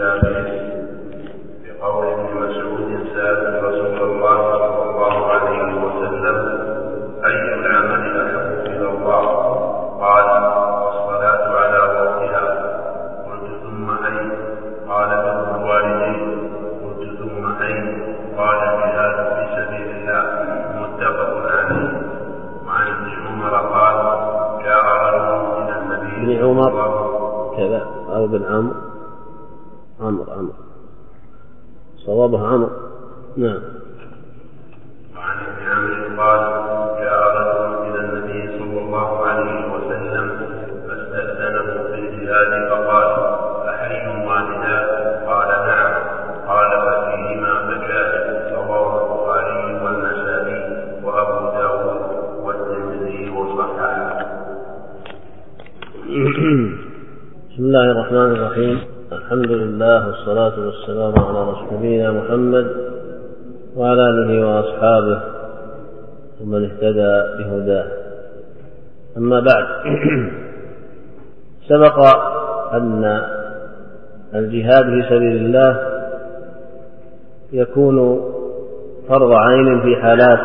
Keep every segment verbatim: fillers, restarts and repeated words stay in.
إلا بإذنه، بقول ابن مسعود سأل رسول الله صلى الله عليه وسلم: أي العمل أحب إلى الله؟ قال: الصلاة على وقتها. قلت: ثم أي؟ قال: بر الوالدين. قلت: ثم أي؟ قال: الجهاد في سبيل الله. متفق عليه. وعن ابن عمر قال: جاء رجل إلى النبي ابن عمر كذا أو بن عمرو عمرو عمرو صوابه عمرو. نعم. وعن ابن عمرو قال: جاء رجل إلى النبي صلى الله عليه وسلم فاستأذنه في الجهاد فقال: أحي والداك؟ قال: نعم. قال: ففيهما فجاهد. رواه البخاري والنسائي وأبو داود والترمذي وصححه. بسم الله الرحمن الرحيم. الحمد لله والصلاة والسلام على رسولنا محمد وعلى آله وأصحابه ومن اهتدى بهداه. أما بعد، سبق أن الجهاد في سبيل الله يكون فرض عين في حالات،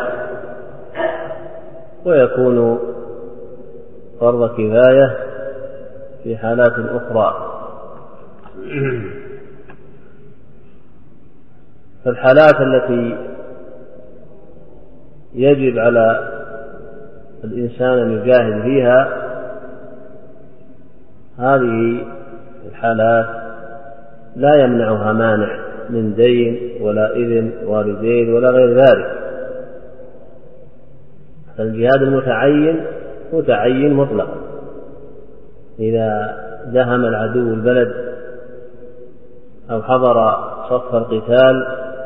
ويكون فرض كفاية في حالات أخرى. فالحالات التي يجب على الإنسان أن يجاهد فيها، هذه الحالات لا يمنعها مانع من دين ولا إذن والدين ولا غير ذلك. فالجهاد المتعين متعين مطلقا. إذا دهم العدو البلد أو حضر صف القتال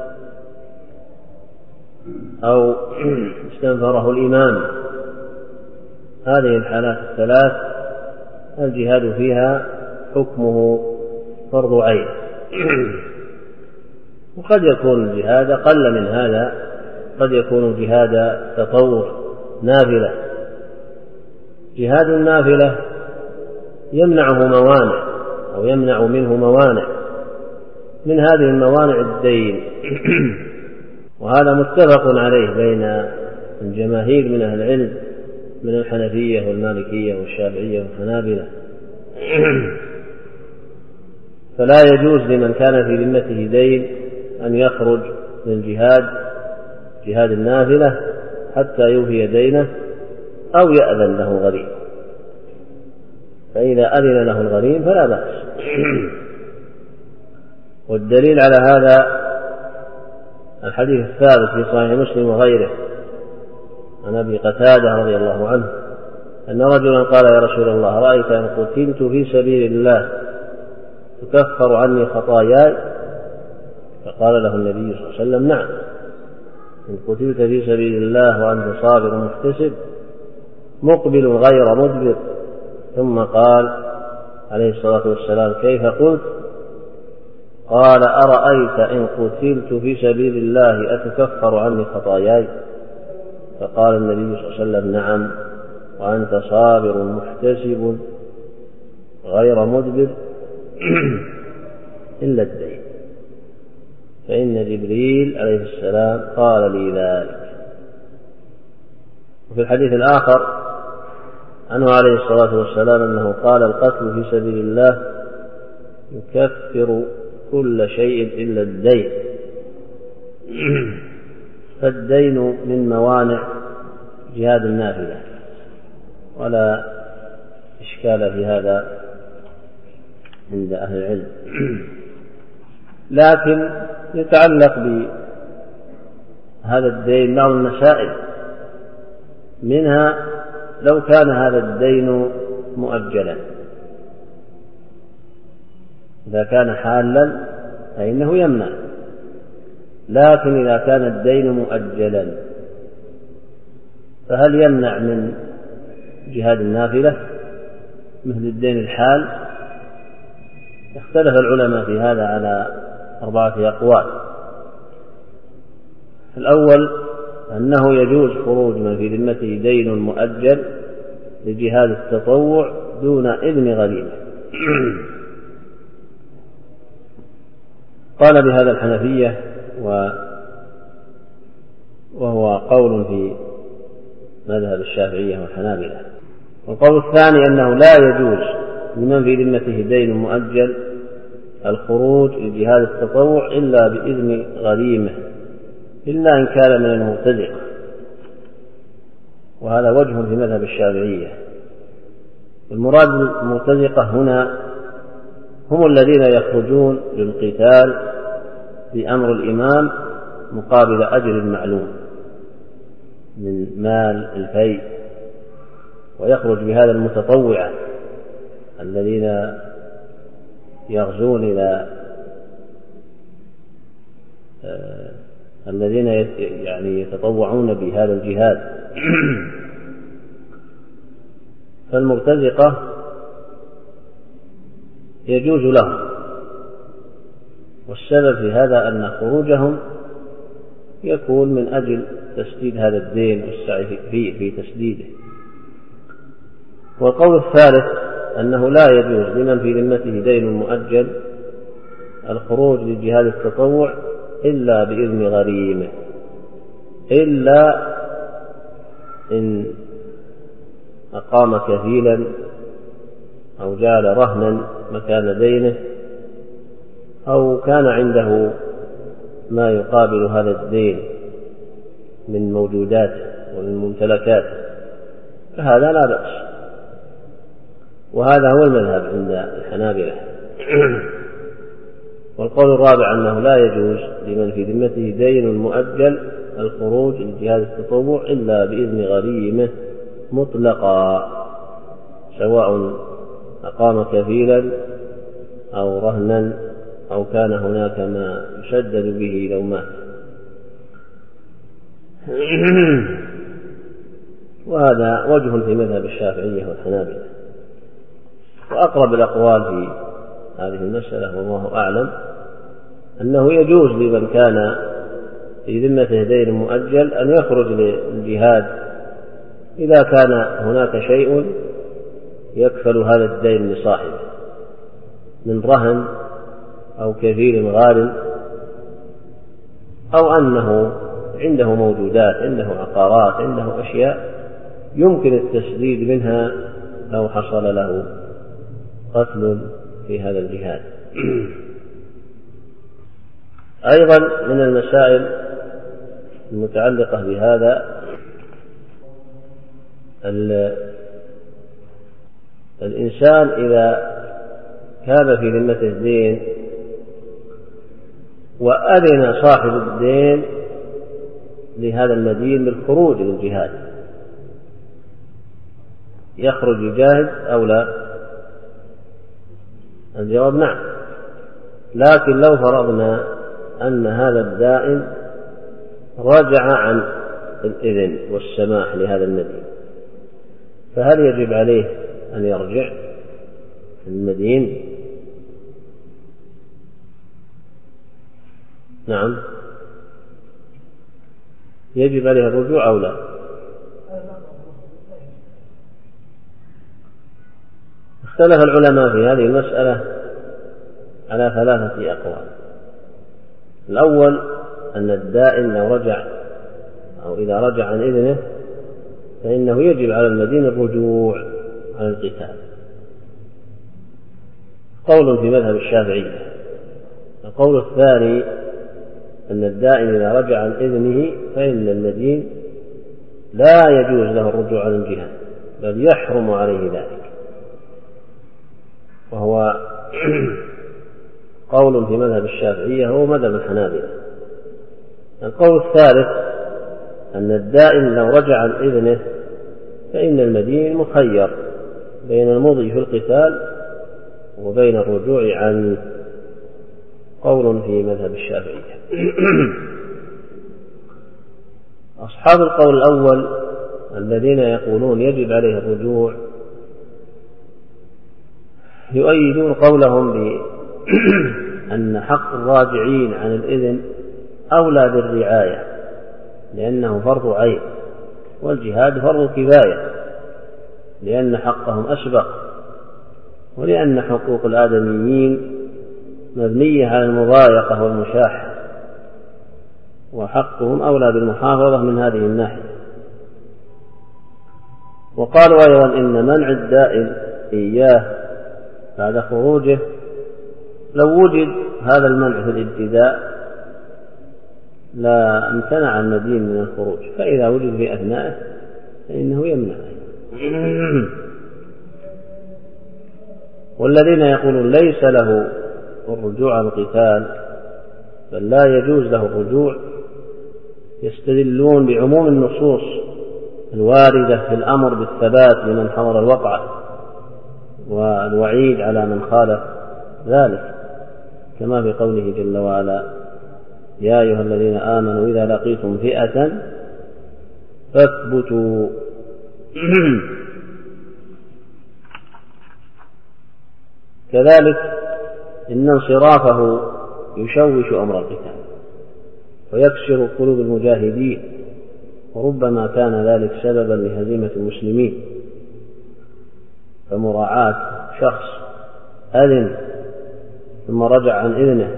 أو استنفره الإمام، هذه الحالات الثلاث الجهاد فيها حكمه فرض عين. وقد يكون الجهاد قل من هذا، قد يكون جهاد تطوع نافلة. جهاد النافلة يمنعه موانع أو يمنع منه موانع، من هذه الموانع الدين، وهذا متفق عليه بين الجماهير من أهل العلم من الحنفية والمالكية والشافعية والحنابلة. فلا يجوز لمن كان في ذمته دين أن يخرج من جهاد جهاد النافلة حتى يوفي دينه أو يأذن له غريم. فإذا أذن له الغريم فلا بأس. والدليل على هذا الحديث الثابت في صحيح مسلم وغيره عن أبي قتادة رضي الله عنه أن رجلا قال: يا رسول الله، رأيت أن قتلت في سبيل الله تكفر عني خطاياي؟ فقال له النبي صلى الله عليه وسلم: نعم، إن قتلت في سبيل الله وأنت صابر محتسب مقبل غير مدبر. ثم قال عليه الصلاة والسلام: كيف قلت؟ قال: أرأيت إن قتلت في سبيل الله أتكفر عني خطاياي؟ فقال النبي صلى الله عليه وسلم: نعم، وأنت صابر محتسب غير مدبر إلا الدين، فإن جبريل عليه السلام قال لي ذلك. وفي الحديث الآخر عنه عليه الصلاة والسلام أنه قال: القتل في سبيل الله يكفر كل شيء إلا الدين. فالدين من موانع جهاد النافلة، ولا إشكال في هذا عند أهل العلم. لكن يتعلق بهذا الدين بعض المسائل، منها لو كان هذا الدين مؤجلا. إذا كان حالا فإنه يمنع، لكن إذا كان الدين مؤجلا فهل يمنع من جهاد النافلة مثل الدين الحال؟ اختلف العلماء في هذا على أربعة أقوال. الأول أنه يجوز خروج من في ذمته دين مؤجل لجهاد التطوع دون إذن غريمه. وقال بهذا الحنفية، وهو قول في مذهب الشافعية والحنابلة. والقول الثاني أنه لا يجوز لمن في ذمته دين مؤجل الخروج لجهاد التطوع إلا بإذن غريمه، إلا إن كان من المرتزقة، وهذا وجه في مذهب الشافعية. المراد بالمرتزقة هنا هم الذين يخرجون للقتال بأمر الإمام مقابل أجر معلوم من مال الفيء، ويخرج بهذا المتطوعة الذين يغزون إلى آه الذين يعني يتطوعون بهذا الجهاد. فالمرتزقة يجوز لهم، والسبب في هذا أن خروجهم يكون من أجل تسديد هذا الدين والسعي فيه في تسديده. والقول الثالث أنه لا يجوز لمن في ذمته دين مؤجل الخروج لجهاد التطوع إلا بإذن غريمه، إلا إن أقام كفيلا أو جعل رهنا مكان دينه، أو كان عنده ما يقابل هذا الدين من موجودات ومن ممتلكات، فهذا لا بأس، وهذا هو المذهب عند الحنابلة. والقول الرابع أنه لا يجوز لمن في ذمته دين مؤجل الخروج لجهاد التطوع إلا بإذن غريمه مطلقا، سواء أقام كفيلا أو رهنا أو كان هناك ما يشدد به لو مات. وهذا وجه في مذهب الشافعية والحنابلة. وأقرب الأقوال في هذه المسألة والله أعلم أنه يجوز لمن كان في ذمته دين مؤجل أن يخرج للجهاد إذا كان هناك شيء يكفل هذا الدين لصاحبه من رهن أو كفيل غارم، أو أنه عنده موجودات، عنده عقارات، عنده أشياء يمكن التسديد منها لو حصل له قتل في هذا الجهاد. أيضا من المسائل المتعلقة بهذا الإنسان إذا كان في ذمته الدين وأذن صاحب الدين لهذا المدين بالخروج للجهاد، يخرج يجاهد أو لا؟ الجواب نعم، لكن لو فرضنا أن هذا الدائن رجع عن الإذن والسماح لهذا المدين، فهل يجب عليه أن يرجع المدين؟ نعم، يجب عليه الرجوع أو لا؟ اختلف العلماء في هذه المسألة على ثلاثة أقوال. الأول أن الدائن لو رجع أو إذا رجع عن إذنه فإنه يجب على المدين الرجوع عن القتال، قول في مذهب الشافعية. القول الثاني أن الدائن إذا رجع عن إذنه فإن المدين لا يجوز له الرجوع عن الجهاد، بل يحرم عليه ذلك، وهو قول في مذهب الشافعية هو مذهب الحنابلة. القول الثالث أن الدائن لو رجع عن إذنه فإن المدين مخير بين المضي في القتال وبين الرجوع عنه، قول في مذهب الشافعية. أصحاب القول الأول الذين يقولون يجب عليه الرجوع يؤيدون قولهم بأن حق الراجعين عن الإذن أولى بالرعاية، لأنه فرض عين، والجهاد فرض كفاية، لأن حقهم أسبق، ولأن حقوق الآدميين مبنية على المضايقة والمشاحة، وحقهم أولى بالمحافظة من هذه الناحية. وقالوا أيضا إن منع الدائن إياه بعد خروجه لو وجد هذا المنع في الابتداء لا امتنع المدين من الخروج، فإذا وجد في أثنائه فإنه يمنع. والذين يقولون ليس له الرجوع عن القتال بل لا يجوز له الرجوع يستدلون بعموم النصوص الواردة في الأمر بالثبات لمن حضر الوقعة والوعيد على من خالف ذلك، كما في قوله جل وعلا: يا أيها الذين آمنوا إذا لقيتم فئة فاثبتوا. كذلك إن انصرافه يشوش أمر القتال ويكسر قلوب المجاهدين، وربما كان ذلك سببا لهزيمة المسلمين، فمراعاة شخص أذن ثم رجع عن إذنه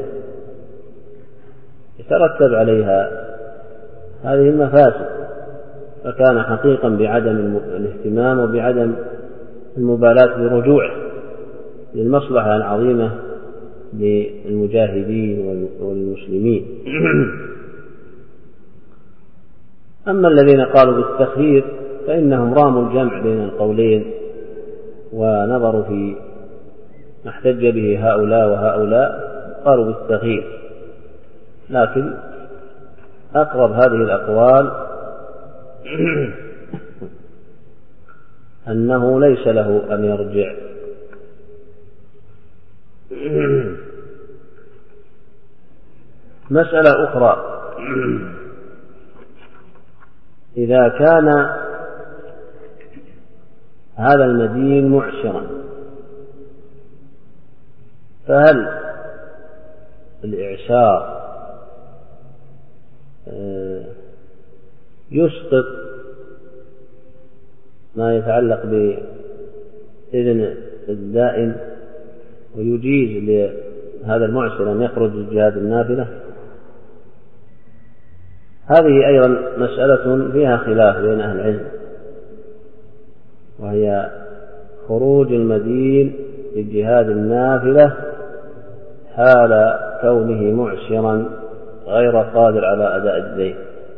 يترتب عليها هذه المفاسد، فكان حقيقا بعدم الاهتمام وبعدم المبالاة برجوعه للمصلحة العظيمة للمجاهدين والمسلمين. أما الذين قالوا بالتخيير فإنهم راموا الجمع بين القولين ونظروا في ما احتج به هؤلاء وهؤلاء، قالوا بالتخيير، لكن أقرب هذه الأقوال أنه ليس له أن يرجع. مسألة أخرى: إذا كان هذا المدين معسرا فهل الإعسار يسقط ما يتعلق بإذن الدائن ويجيز لهذا المعسر أن يخرج للجهاد النافلة؟ هذه أيضا مسألة فيها خلاف بين أهل العلم، وهي خروج المدين للجهاد النافلة حال كونه معسرا غير قادر على أداء الدين.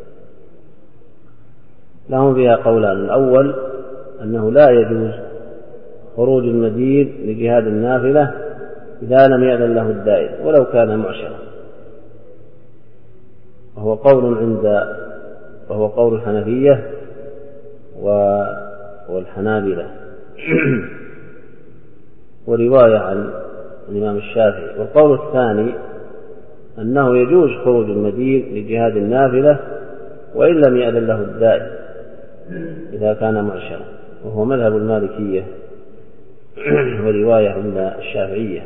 لهم فيها قولان: الأول أنه لا يجوز خروج المدين لجهاد النافلة إذا لم يأذن له الدائن ولو كان معسرا، وهو قول عند وهو قول الحنفية والحنابلة ورواية عن الإمام الشافعي. والقول الثاني أنه يجوز خروج المدين لجهاد النافلة وإن لم يأذن له الدائن إذا كان معسرا، وهو مذهب المالكية ورواية عند الشافعية.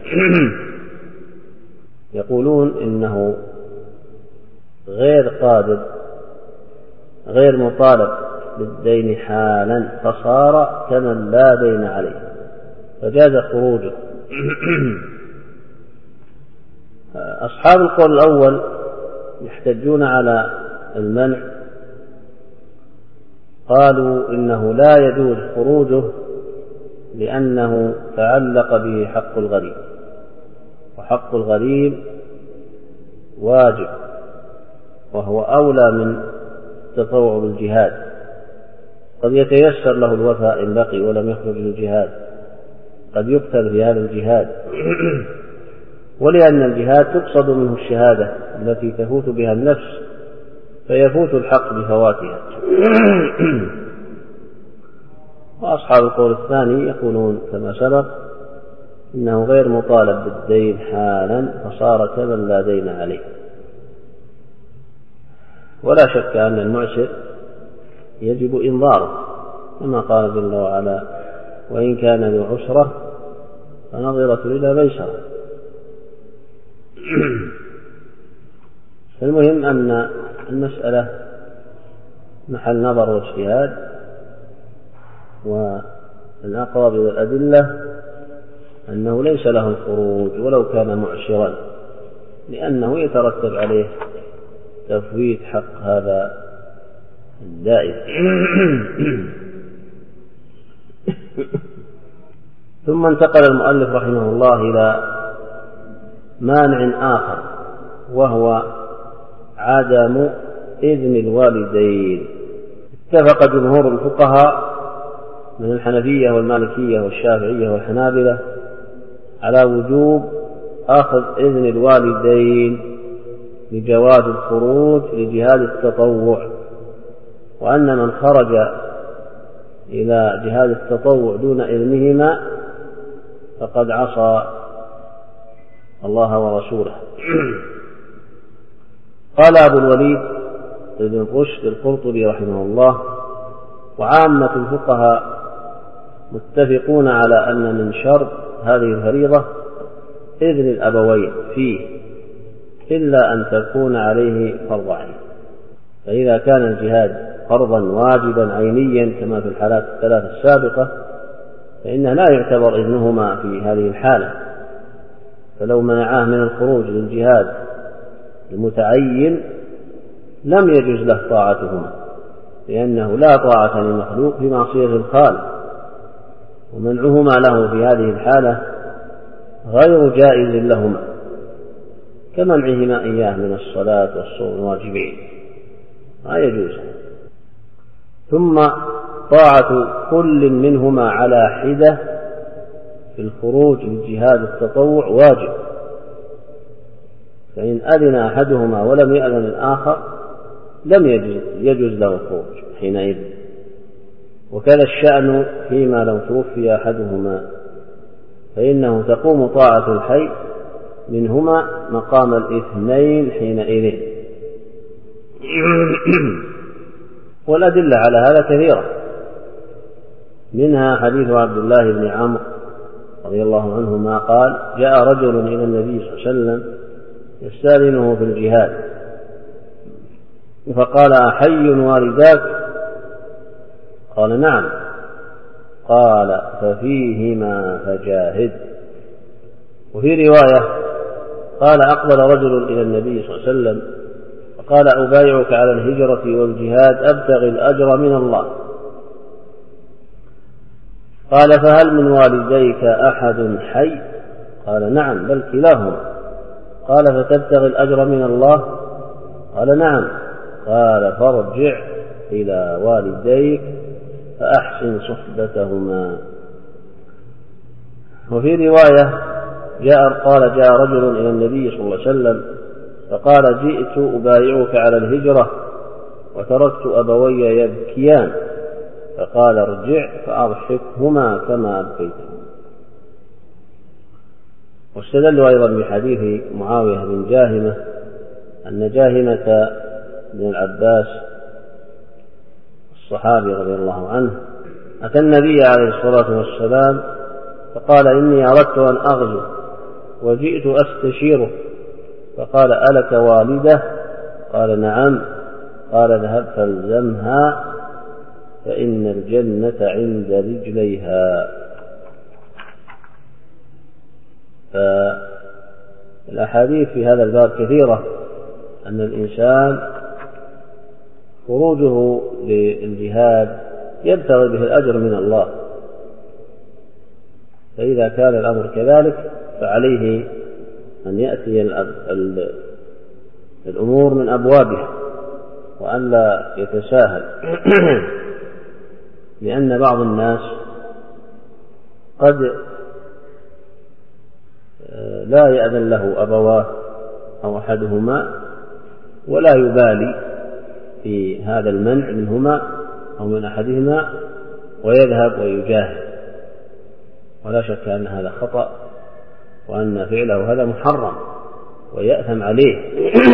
يقولون إنه غير قادر غير مطالب بالدين حالا فصار كمن لا دين عليه فجاز خروجه. أصحاب القول الأول يحتجون على المنع، قالوا إنه لا يجوز خروجه لأنه تعلق به حق الغريب، وحق الغريب واجب وهو أولى من التطوع بالجهاد، قد يتيسر له الوفاء إن بقي ولم يخرج للجهاد، قد يقتل في هذا الجهاد، ولأن الجهاد تقصد منه الشهادة التي تفوت بها النفس فيفوت الحق بفواتها. وأصحاب القول الثاني يقولون كما سبق إنه غير مطالب بالدين حالا فصار كمن لا دين عليه. ولا شك أن المعسر يجب إنظاره كما قال جل وعلا: وإن كان ذو عسرة فنظرة إلى ميسرة. المهم أن المسألة محل نظر واجتهاد، والأقرب إلى الأدلة أنه ليس له الخروج ولو كان معسرا، لأنه يترتب عليه تفويت حق هذا الدائن. ثم انتقل المؤلف رحمه الله إلى مانع آخر، وهو عدم إذن الوالدين. اتفق جمهور الفقهاء من الحنفية والمالكية والشافعية والحنابلة على وجوب أخذ إذن الوالدين لجواز الخروج لجهاد التطوع، وأن من خرج إلى جهاد التطوع دون إذنهما فقد عصى الله ورسوله. قال أبو الوليد بن رشد القرطبي رحمه الله: وعامة الفقهاء متفقون على أن من شرط هذه الفريضة إذن الأبوين فيه، إلا أن تكون عليه فرض عين. فإذا كان الجهاد فرضا واجبا عينيا كما في الحالات الثلاث السابقة فإنه لا يعتبر إذنهما في هذه الحالة، فلو منعاه من الخروج للجهاد المتعين لم يجوز له طاعتهما، لأنه لا طاعة لمخلوق في معصية الخالق، ومنعهما له في هذه الحالة غير جائز لهما، كمنعهما إياه من الصلاة والصوم الواجبين، ما يجوز. ثم طاعة كل منهما على حدة في الخروج للجهاد التطوع واجب، فإن أذن أحدهما ولم يأذن الآخر لم يجوز له الخروج حينئذ. وكذا الشأن فيما لو توفي أحدهما، فإنه تقوم طاعة الحي منهما مقام الاثنين حينئذ. والأدلة على هذا كثيرة، منها حديث عبد الله بن عمرو رضي الله عنهما قال: جاء رجل إلى النبي صلى الله عليه وسلم يستأذنه في الجهاد، فقال: أحي والداك؟ قال: نعم. قال: ففيهما فجاهد. وفي رواية قال: أقبل رجل إلى النبي صلى الله عليه وسلم فقال: أبايعك على الهجرة والجهاد أبتغي الأجر من الله. قال: فهل من والديك أحد حي؟ قال: نعم، بل كلاهما. قال: فتبتغي الأجر من الله؟ قال: نعم. قال: فارجع إلى والديك فأحسن صحبتهما. وفي رواية جاء قال: جاء رجل إلى النبي صلى الله عليه وسلم فقال: جئت أبايعك على الهجرة وتركت أبوي يبكيان، فقال: ارجع فأضحكهما كما أبكيتهما. واستدلوا أيضا بحديث معاوية بن جاهمة أن جاهمة بن العباس الصحابي رضي الله عنه أتى النبي عليه الصلاة والسلام فقال: إني أردت أن أغزو وجئت أستشيره، فقال: ألك والدة؟ قال: نعم. قال: اذهب فالزمها فإن الجنة عند رجليها. فالأحاديث في هذا الباب كثيرة، أن الإنسان خروجه للجهاد يبتغي به الأجر من الله، فإذا كان الأمر كذلك فعليه أن يأتي الأمور من أبوابها وأن لا يتساهل، لأن بعض الناس قد لا يأذن له أبواه أو أحدهما ولا يبالي في هذا المنع منهما أو من أحدهما ويذهب ويجاهد، ولا شك أن هذا خطأ وأن فعله هذا محرم ويأثم عليه،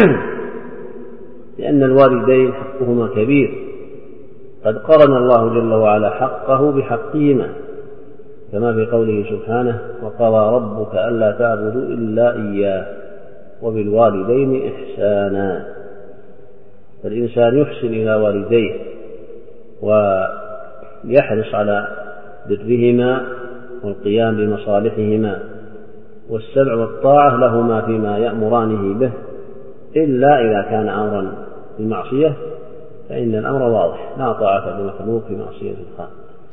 لأن الوالدين حقهما كبير، قد قرن الله جل وعلا حقه بحقهما كما في قوله سبحانه: وقضى ربك ألا تعبدوا إلا إياه وبالوالدين إحسانا. فالإنسان يحسن إلى والديه ويحرص على برهما والقيام بمصالحهما، والسمع والطاعة لهما فيما يأمرانه به، إلا إذا كان أمرا بالمعصية فإن الأمر واضح، لا طاعة لمخلوق في معصية الخالق.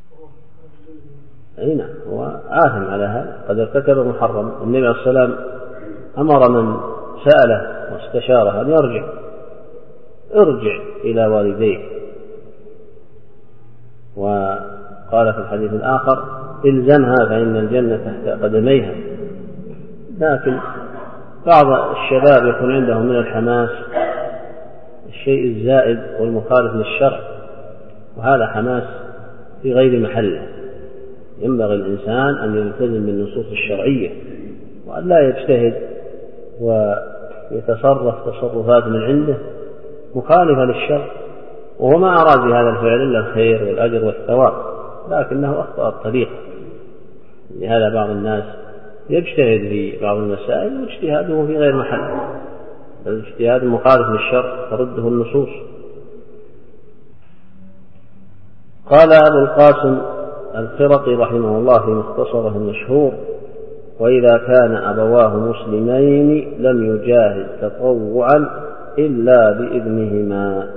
أي نعم، هو آثم على هذا، قد ارتكب محرم. النبي عليه الصلاة والسلام أمر من سأله واستشاره أن يرجع ارجع إلى والديك، وقال في الحديث الآخر إلزمها فإن الجنة تحت قدميها. لكن بعض الشباب يكون عندهم من الحماس الشيء الزائد والمخالف للشرع، وهذا حماس في غير محله. ينبغي الإنسان أن يلتزم بالنصوص الشرعية وأن لا يجتهد ويتصرف تصرفات من عنده مخالفة للشرع، وهو ما أراد بهذا الفعل إلا الخير والأجر والثواب، لكنه أخطأ الطريق. لهذا بعض الناس يجتهد في بعض المسائل واجتهاده في غير محله، الاجتهاد مخالف للشرع ترده النصوص. قال أبو القاسم الخرقي رحمه الله في مختصره المشهور: وإذا كان أبواه مسلمين لم يجاهد تطوعا إلا بإذنهما.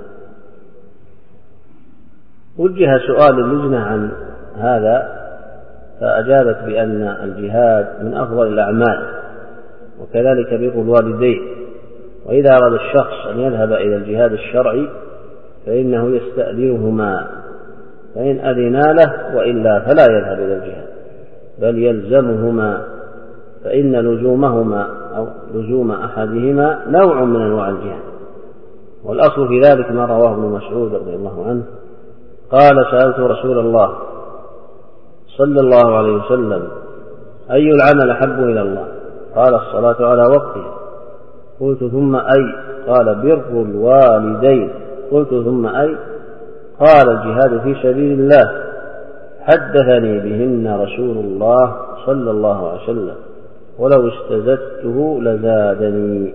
وجه سؤال اللجنة عن هذا فأجابت بأن الجهاد من أفضل الأعمال، وكذلك بر الوالدين، وإذا أراد الشخص أن يذهب إلى الجهاد الشرعي فإنه يستأذنهما، فإن أذنا له وإلا فلا يذهب إلى الجهاد، بل يلزمهما، فإن لزومهما أو لزوم أحدهما نوع من أنواع الجهاد. والأصل في ذلك ما رواه ابن مسعود رضي الله عنه قال: سألت رسول الله صلى الله عليه وسلم: أي العمل أحب إلى الله؟ قال: الصلاة على وقتها. قلت: ثم أي؟ قال: بر الوالدين. قلت: ثم أي؟ قال: الجهاد في سبيل الله. حدثني بهن رسول الله صلى الله عليه وسلم، ولو استزدته لزادني.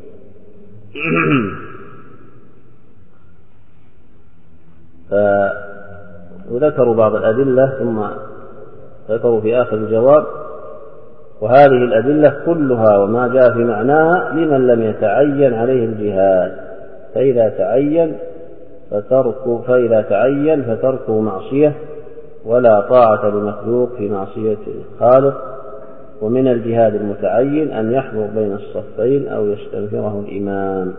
فذكروا بعض الأدلة ثم ذكروا في آخر الجواب: وهذه الأدلة كلها وما جاء في معناها لمن لم يتعين عليه الجهاد، فإذا تعين فترك فإذا تعين فتركه معصية، ولا طاعة لمخلوق في معصية الخالق. ومن الجهاد المتعين أن يحضر بين الصفين أو يستنفره الإمام.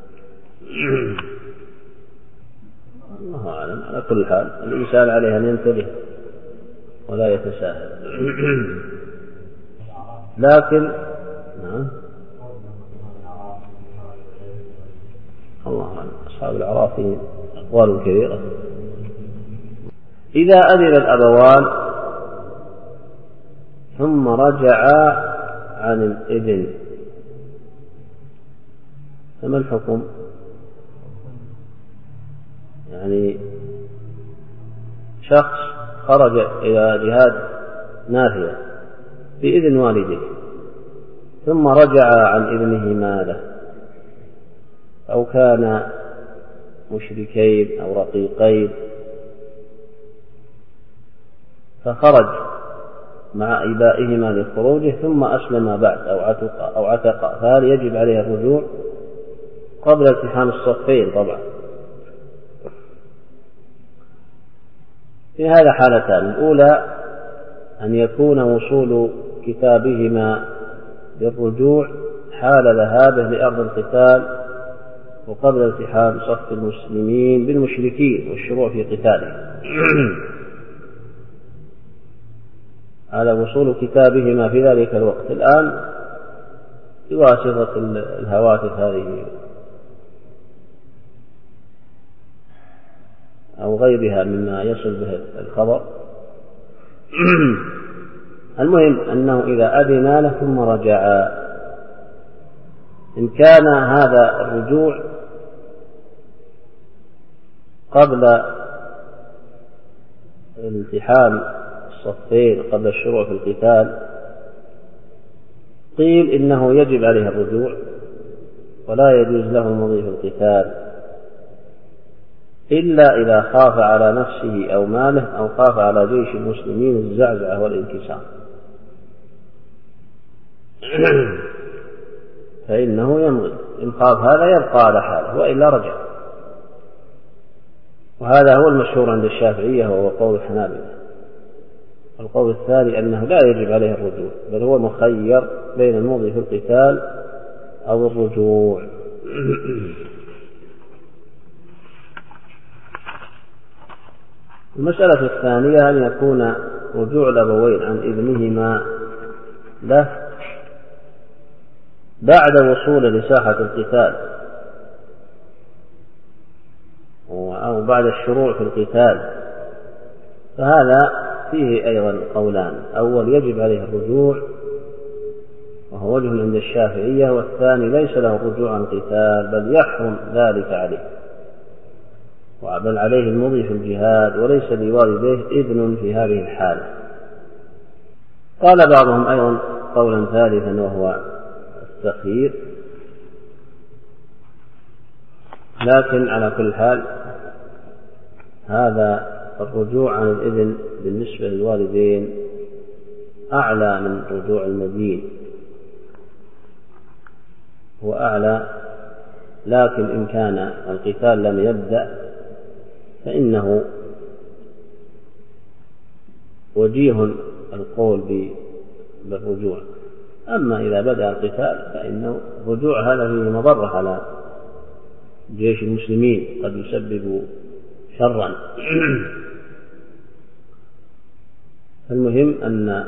الله أعلم. على كل حال الإنسان عليه أن ينتبه ولا يتساهل. لكن نعم الله أعلم، أصحاب الأعراف فيهم أقوال كبيرة. إذا أذن الأبوان ثم رجعا عن الإذن فما الحكم؟ يعني شخص خرج إلى جهاد نافية بإذن والده ثم رجع عن إذنهما له، أو كان مشركين أو رقيقين فخرج مع إبائهما لخروجه ثم أسلم بعد أو عتق أو عتق، فهل يجب عليه الرجوع قبل التحام الصفين؟ طبعا في هذا حالتان: الأولى أن يكون وصول كتابهما بالرجوع حال ذهابه لأرض القتال وقبل التحام صف المسلمين بالمشركين والشروع في قتالهم. على وصول كتابهما في ذلك الوقت. الآن بواسطة الهواتف هذه أو غيرها مما يصل به الخبر، المهم أنه إذا أذن له ثم رجع، إن كان هذا الرجوع قبل التحام الصفين قبل الشروع في القتال قيل إنه يجب عليه الرجوع ولا يجوز له المضي في القتال، إلا إذا خاف على نفسه أو ماله أو خاف على جيش المسلمين الزعزعة والانكسار فإنه يمضي، إن خاف هذا يبقى على حاله وإلا رجع. وهذا هو المشهور عند الشافعية وهو قول الحنابلة. القول الثاني أنه لا يجب عليه الرجوع، بل هو مخير بين المضي في القتال أو الرجوع. المسألة الثانية أن يكون رجوع الأبوين عن ابنهما له بعد وصول لساحة القتال أو بعد الشروع في القتال، فهذا فيه أيضا قولان: أول يجب عليه الرجوع وهو وجه عند الشافعية، والثاني ليس له الرجوع عن القتال بل يحرم ذلك عليه، بل عليه المضي في الجهاد وليس لوالديه إذن في هذه الحالة. قال بعضهم أيضا قولا ثالثا وهو التخيير، لكن على كل حال هذا الرجوع عن الإذن بالنسبة للوالدين أعلى من رجوع المدين، هو أعلى، لكن إن كان القتال لم يبدأ فإنه وجيه القول بالرجوع. أما إذا بدأ القتال فإنه الرجوع هذا فيه مضرة على جيش المسلمين، قد يسبب شرا. المهم أن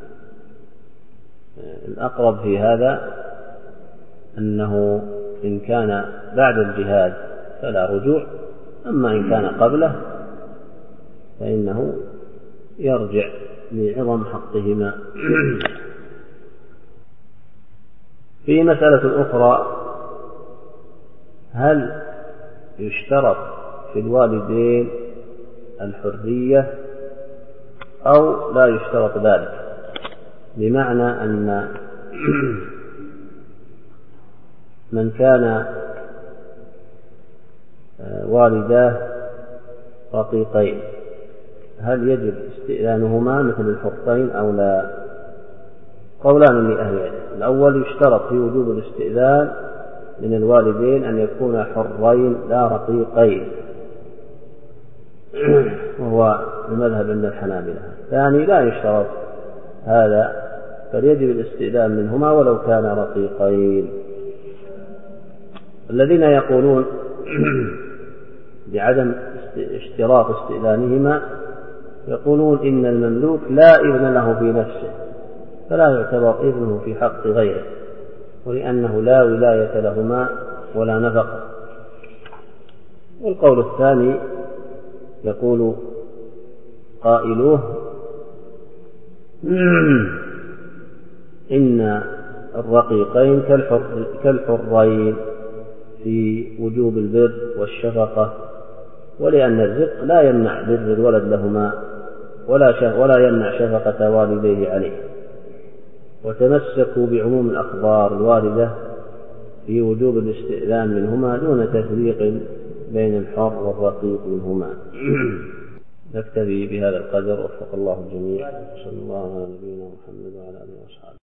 الأقرب في هذا أنه إن كان بعد الجهاد فلا رجوع، أما إن كان قبله فإنه يرجع لعظم حقهما. في مسألة أخرى: هل يشترط في الوالدين الحرية أو لا يشترط ذلك؟ بمعنى أن من كان والداه رقيقين هل يجب استئذانهما مثل الحرين أو لا؟ قولان لأهل العلم. الأول: يشترط في وجوب الاستئذان من الوالدين أن يكون حرين لا رقيقين، وهو المذهب عند الحنابلة. الثاني: لا يشترط هذا، بل يجب الاستئذان منهما ولو كان رقيقين. الذين يقولون بعدم اشتراط استئذانهما يقولون إن المملوك لا إذن له في نفسه، فلا يعتبر إذنه في حق غيره، ولأنه لا ولاية لهما ولا نفقة. والقول الثاني يقول قائلوه إن الرقيقين كالحرين في وجوب البر والشفقة، ولأن الرق لا يمنع بر الولد لهما ولا ولا يمنع شفقة والديه عليه. وتمسكوا بعموم الأخبار الواردة في وجوب الاستئذان منهما دون تفريق بين الحر والرقيق منهما. نكتفي بهذا القدر، وفق الله الجميع. صلى الله على نبينا محمد وعلى آله وصحبه.